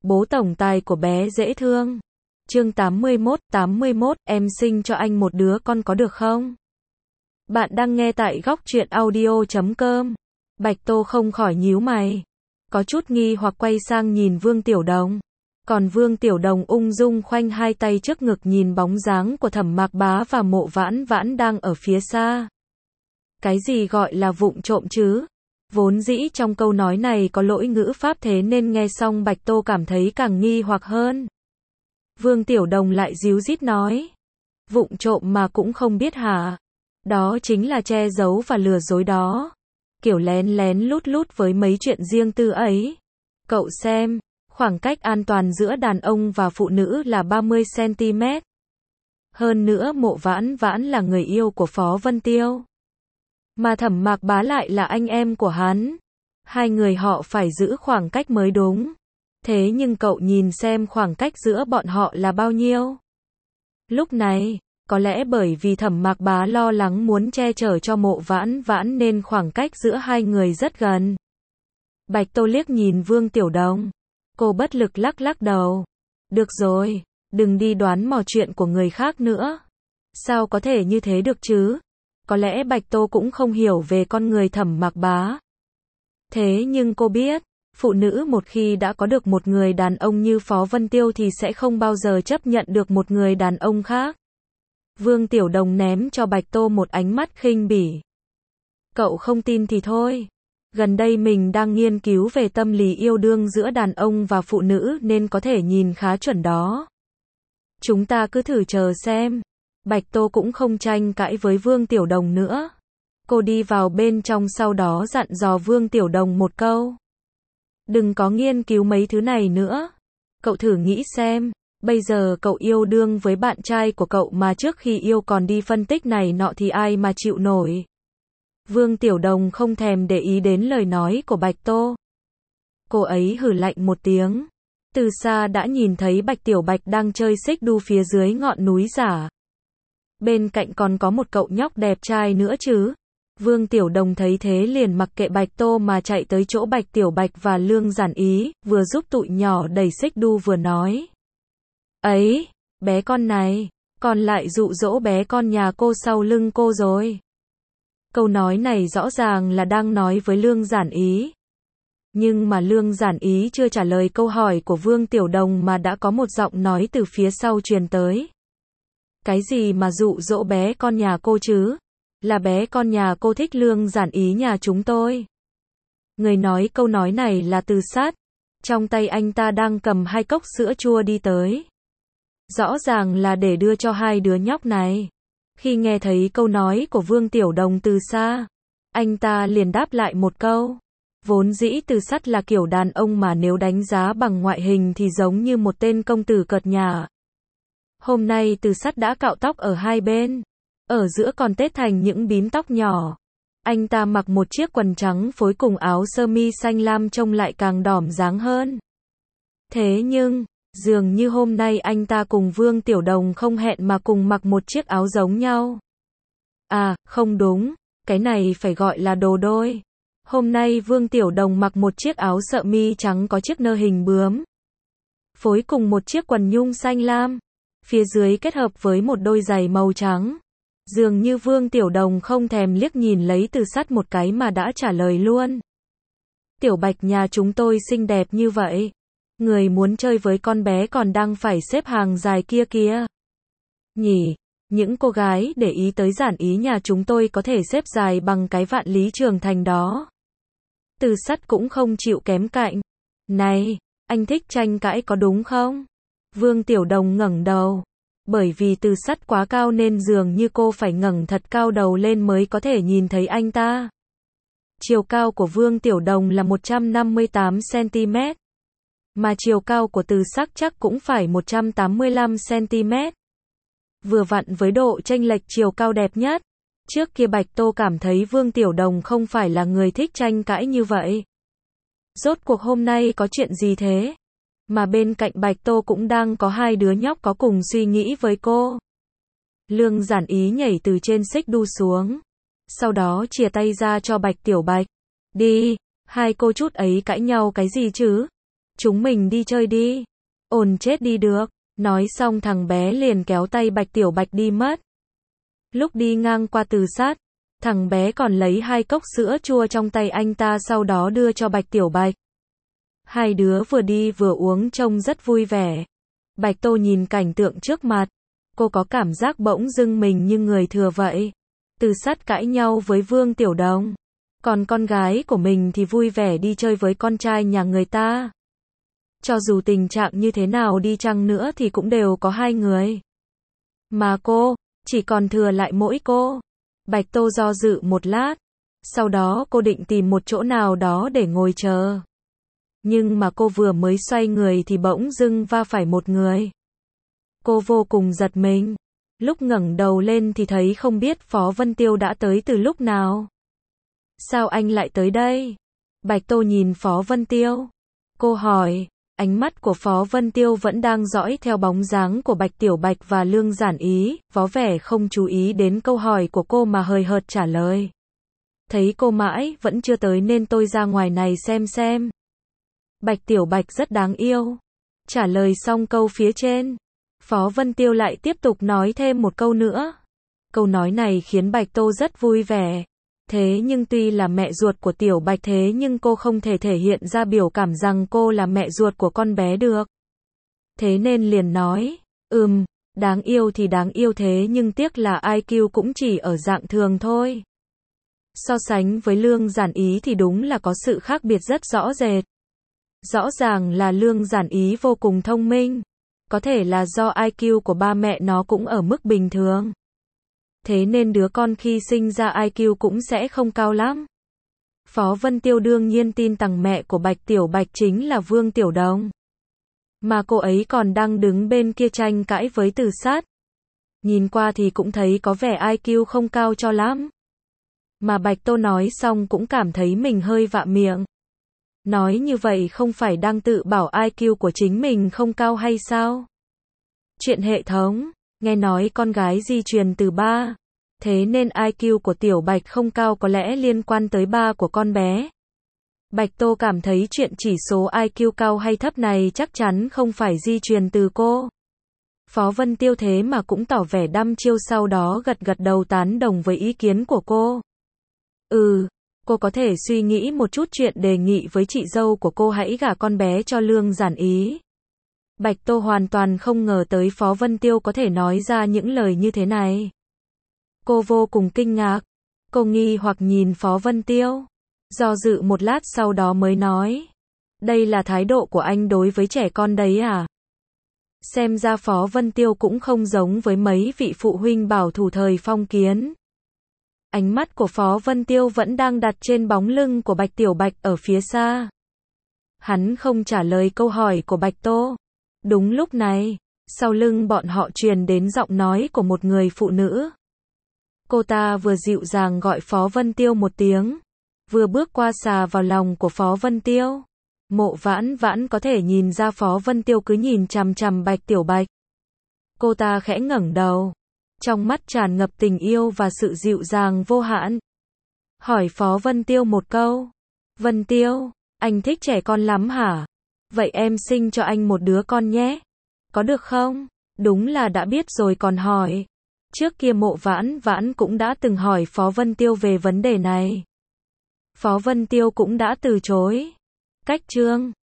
Bố tổng tài của bé dễ thương. Chương 81, em sinh cho anh một đứa con có được không? Bạn đang nghe tại góc truyện audio.com. Bạch Tô không khỏi nhíu mày. Có chút nghi hoặc quay sang nhìn Vương Tiểu Đồng. Còn Vương Tiểu Đồng ung dung khoanh hai tay trước ngực nhìn bóng dáng của Thẩm Mạc Bá và Mộ Vãn Vãn đang ở phía xa. Cái gì gọi là vụng trộm chứ? Vốn dĩ trong câu nói này có lỗi ngữ pháp, thế nên nghe xong Bạch Tô cảm thấy càng nghi hoặc hơn. Vương Tiểu Đồng lại díu dít nói. Vụng trộm mà cũng không biết hả? Đó chính là che giấu và lừa dối đó. Kiểu lén lén lút lút với mấy chuyện riêng tư ấy. Cậu xem, khoảng cách an toàn giữa đàn ông và phụ nữ là 30 cm. Hơn nữa Mộ Vãn Vãn là người yêu của Phó Vân Tiêu. Mà Thẩm Mạc Bá lại là anh em của hắn. Hai người họ phải giữ khoảng cách mới đúng. Thế nhưng cậu nhìn xem khoảng cách giữa bọn họ là bao nhiêu? Lúc này, có lẽ bởi vì Thẩm Mạc Bá lo lắng muốn che chở cho Mộ Vãn Vãn nên khoảng cách giữa hai người rất gần. Bạch Tô liếc nhìn Vương Tiểu Đồng. Cô bất lực lắc lắc đầu. Được rồi, đừng đi đoán mò chuyện của người khác nữa. Sao có thể như thế được chứ? Có lẽ Bạch Tô cũng không hiểu về con người Thẩm Mạc Bá. Thế nhưng cô biết, phụ nữ một khi đã có được một người đàn ông như Phó Vân Tiêu thì sẽ không bao giờ chấp nhận được một người đàn ông khác. Vương Tiểu Đồng ném cho Bạch Tô một ánh mắt khinh bỉ. Cậu không tin thì thôi. Gần đây mình đang nghiên cứu về tâm lý yêu đương giữa đàn ông và phụ nữ nên có thể nhìn khá chuẩn đó. Chúng ta cứ thử chờ xem. Bạch Tô cũng không tranh cãi với Vương Tiểu Đồng nữa. Cô đi vào bên trong sau đó dặn dò Vương Tiểu Đồng một câu. Đừng có nghiên cứu mấy thứ này nữa. Cậu thử nghĩ xem, bây giờ cậu yêu đương với bạn trai của cậu mà trước khi yêu còn đi phân tích này nọ thì ai mà chịu nổi. Vương Tiểu Đồng không thèm để ý đến lời nói của Bạch Tô. Cô ấy hừ lạnh một tiếng. Từ xa đã nhìn thấy Bạch Tiểu Bạch đang chơi xích đu phía dưới ngọn núi giả. Bên cạnh còn có một cậu nhóc đẹp trai nữa chứ. Vương Tiểu Đồng thấy thế liền mặc kệ Bạch Tô mà chạy tới chỗ Bạch Tiểu Bạch và Lương Giản Ý, vừa giúp tụi nhỏ đẩy xích đu vừa nói. Ấy, bé con này, còn lại dụ dỗ bé con nhà cô sau lưng cô rồi. Câu nói này rõ ràng là đang nói với Lương Giản Ý. Nhưng mà Lương Giản Ý chưa trả lời câu hỏi của Vương Tiểu Đồng mà đã có một giọng nói từ phía sau truyền tới. Cái gì mà dụ dỗ bé con nhà cô chứ? Là bé con nhà cô thích Lương Giản Ý nhà chúng tôi. Người nói câu nói này là Từ Sát. Trong tay anh ta đang cầm hai cốc sữa chua đi tới. Rõ ràng là để đưa cho hai đứa nhóc này. Khi nghe thấy câu nói của Vương Tiểu Đồng từ xa, anh ta liền đáp lại một câu. Vốn dĩ Từ Sát là kiểu đàn ông mà nếu đánh giá bằng ngoại hình thì giống như một tên công tử cợt nhả. Hôm nay Từ Sát đã cạo tóc ở hai bên. Ở giữa còn tết thành những bím tóc nhỏ. Anh ta mặc một chiếc quần trắng phối cùng áo sơ mi xanh lam trông lại càng đỏm dáng hơn. Thế nhưng, dường như hôm nay anh ta cùng Vương Tiểu Đồng không hẹn mà cùng mặc một chiếc áo giống nhau. À, không đúng, cái này phải gọi là đồ đôi. Hôm nay Vương Tiểu Đồng mặc một chiếc áo sơ mi trắng có chiếc nơ hình bướm. Phối cùng một chiếc quần nhung xanh lam. Phía dưới kết hợp với một đôi giày màu trắng. Dường như Vương Tiểu Đồng không thèm liếc nhìn lấy Từ Sát một cái mà đã trả lời luôn. Tiểu Bạch nhà chúng tôi xinh đẹp như vậy. Người muốn chơi với con bé còn đang phải xếp hàng dài kia kìa. Nhỉ, những cô gái để ý tới Giản Ý nhà chúng tôi có thể xếp dài bằng cái Vạn Lý Trường Thành đó. Từ Sát cũng không chịu kém cạnh. Này, anh thích tranh cãi có đúng không? Vương Tiểu Đồng ngẩng đầu. Bởi vì Từ Sát quá cao nên dường như cô phải ngẩng thật cao đầu lên mới có thể nhìn thấy anh ta. Chiều cao của Vương Tiểu Đồng là 158 cm. Mà chiều cao của Từ Sát chắc cũng phải 185 cm. Vừa vặn với độ chênh lệch chiều cao đẹp nhất. Trước kia Bạch Tô cảm thấy Vương Tiểu Đồng không phải là người thích tranh cãi như vậy. Rốt cuộc hôm nay có chuyện gì thế? Mà bên cạnh Bạch Tô cũng đang có hai đứa nhóc có cùng suy nghĩ với cô. Lương Giản Ý nhảy từ trên xích đu xuống. Sau đó chìa tay ra cho Bạch Tiểu Bạch. Đi, hai cô chút ấy cãi nhau cái gì chứ? chúng mình đi chơi đi. Ồn chết đi được. Nói xong thằng bé liền kéo tay Bạch Tiểu Bạch đi mất. Lúc đi ngang qua Từ Sát, thằng bé còn lấy 2 cốc sữa chua trong tay anh ta sau đó đưa cho Bạch Tiểu Bạch. Hai đứa vừa đi vừa uống trông rất vui vẻ. Bạch Tô nhìn cảnh tượng trước mặt, cô có cảm giác bỗng dưng mình như người thừa vậy. Từ Sát cãi nhau với Vương Tiểu Đồng, còn con gái của mình thì vui vẻ đi chơi với con trai nhà người ta. Cho dù tình trạng như thế nào đi chăng nữa thì cũng đều có 2 người. Mà cô, chỉ còn thừa lại mỗi cô. Bạch Tô do dự một lát, sau đó cô định tìm một chỗ nào đó để ngồi chờ. Nhưng mà cô vừa mới xoay người thì bỗng dưng va phải một người. Cô vô cùng giật mình. Lúc ngẩng đầu lên thì thấy không biết Phó Vân Tiêu đã tới từ lúc nào. Sao anh lại tới đây? Bạch Tô nhìn Phó Vân Tiêu. Cô hỏi, ánh mắt của Phó Vân Tiêu vẫn đang dõi theo bóng dáng của Bạch Tiểu Bạch và Lương Giản Ý, vó vẻ không chú ý đến câu hỏi của cô mà hời hợt trả lời. Thấy cô mãi vẫn chưa tới nên tôi ra ngoài này xem. Bạch Tiểu Bạch rất đáng yêu. Trả lời xong câu phía trên, Phó Vân Tiêu lại tiếp tục nói thêm một câu nữa. Câu nói này khiến Bạch Tô rất vui vẻ. Thế nhưng tuy là mẹ ruột của Tiểu Bạch thế nhưng cô không thể thể hiện ra biểu cảm rằng cô là mẹ ruột của con bé được. Thế nên liền nói, đáng yêu thì đáng yêu thế nhưng tiếc là IQ cũng chỉ ở dạng thường thôi. So sánh với Lương Giản Ý thì đúng là có sự khác biệt rất rõ rệt. Rõ ràng là Lương Giản Ý vô cùng thông minh. Có thể là do IQ của ba mẹ nó cũng ở mức bình thường. Thế nên đứa con khi sinh ra IQ cũng sẽ không cao lắm. Phó Vân Tiêu đương nhiên tin rằng mẹ của Bạch Tiểu Bạch chính là Vương Tiểu Đồng. Mà cô ấy còn đang đứng bên kia tranh cãi với Từ Sát. Nhìn qua thì cũng thấy có vẻ IQ không cao cho lắm. Mà Bạch Tô nói xong cũng cảm thấy mình hơi vạ miệng. Nói như vậy không phải đang tự bảo IQ của chính mình không cao hay sao? Chuyện hệ thống, nghe nói con gái di truyền từ ba. Thế nên IQ của Tiểu Bạch không cao có lẽ liên quan tới ba của con bé. Bạch Tô cảm thấy chuyện chỉ số IQ cao hay thấp này chắc chắn không phải di truyền từ cô. Phó Vân Tiêu thế mà cũng tỏ vẻ đăm chiêu sau đó gật đầu tán đồng với ý kiến của cô. Cô có thể suy nghĩ một chút chuyện đề nghị với chị dâu của cô hãy gả con bé cho Lương Giản Ý. Bạch Tô hoàn toàn không ngờ tới Phó Vân Tiêu có thể nói ra những lời như thế này. Cô vô cùng kinh ngạc. Cô nghi hoặc nhìn Phó Vân Tiêu. Do dự một lát sau đó mới nói. Đây là thái độ của anh đối với trẻ con đấy à? Xem ra Phó Vân Tiêu cũng không giống với mấy vị phụ huynh bảo thủ thời phong kiến. Ánh mắt của Phó Vân Tiêu vẫn đang đặt trên bóng lưng của Bạch Tiểu Bạch ở phía xa. Hắn không trả lời câu hỏi của Bạch Tô. Đúng lúc này, sau lưng bọn họ truyền đến giọng nói của một người phụ nữ. Cô ta vừa dịu dàng gọi Phó Vân Tiêu một tiếng, vừa bước qua xà vào lòng của Phó Vân Tiêu. Mộ Vãn Vãn có thể nhìn ra Phó Vân Tiêu cứ nhìn chằm chằm Bạch Tiểu Bạch. Cô ta khẽ ngẩng đầu, trong mắt tràn ngập tình yêu và sự dịu dàng vô hạn. Hỏi Phó Vân Tiêu một câu. Vân Tiêu, anh thích trẻ con lắm hả? Vậy em sinh cho anh một đứa con nhé. Có được không? Đúng là đã biết rồi còn hỏi. Trước kia Mộ Vãn Vãn cũng đã từng hỏi Phó Vân Tiêu về vấn đề này. Phó Vân Tiêu cũng đã từ chối. Cách chương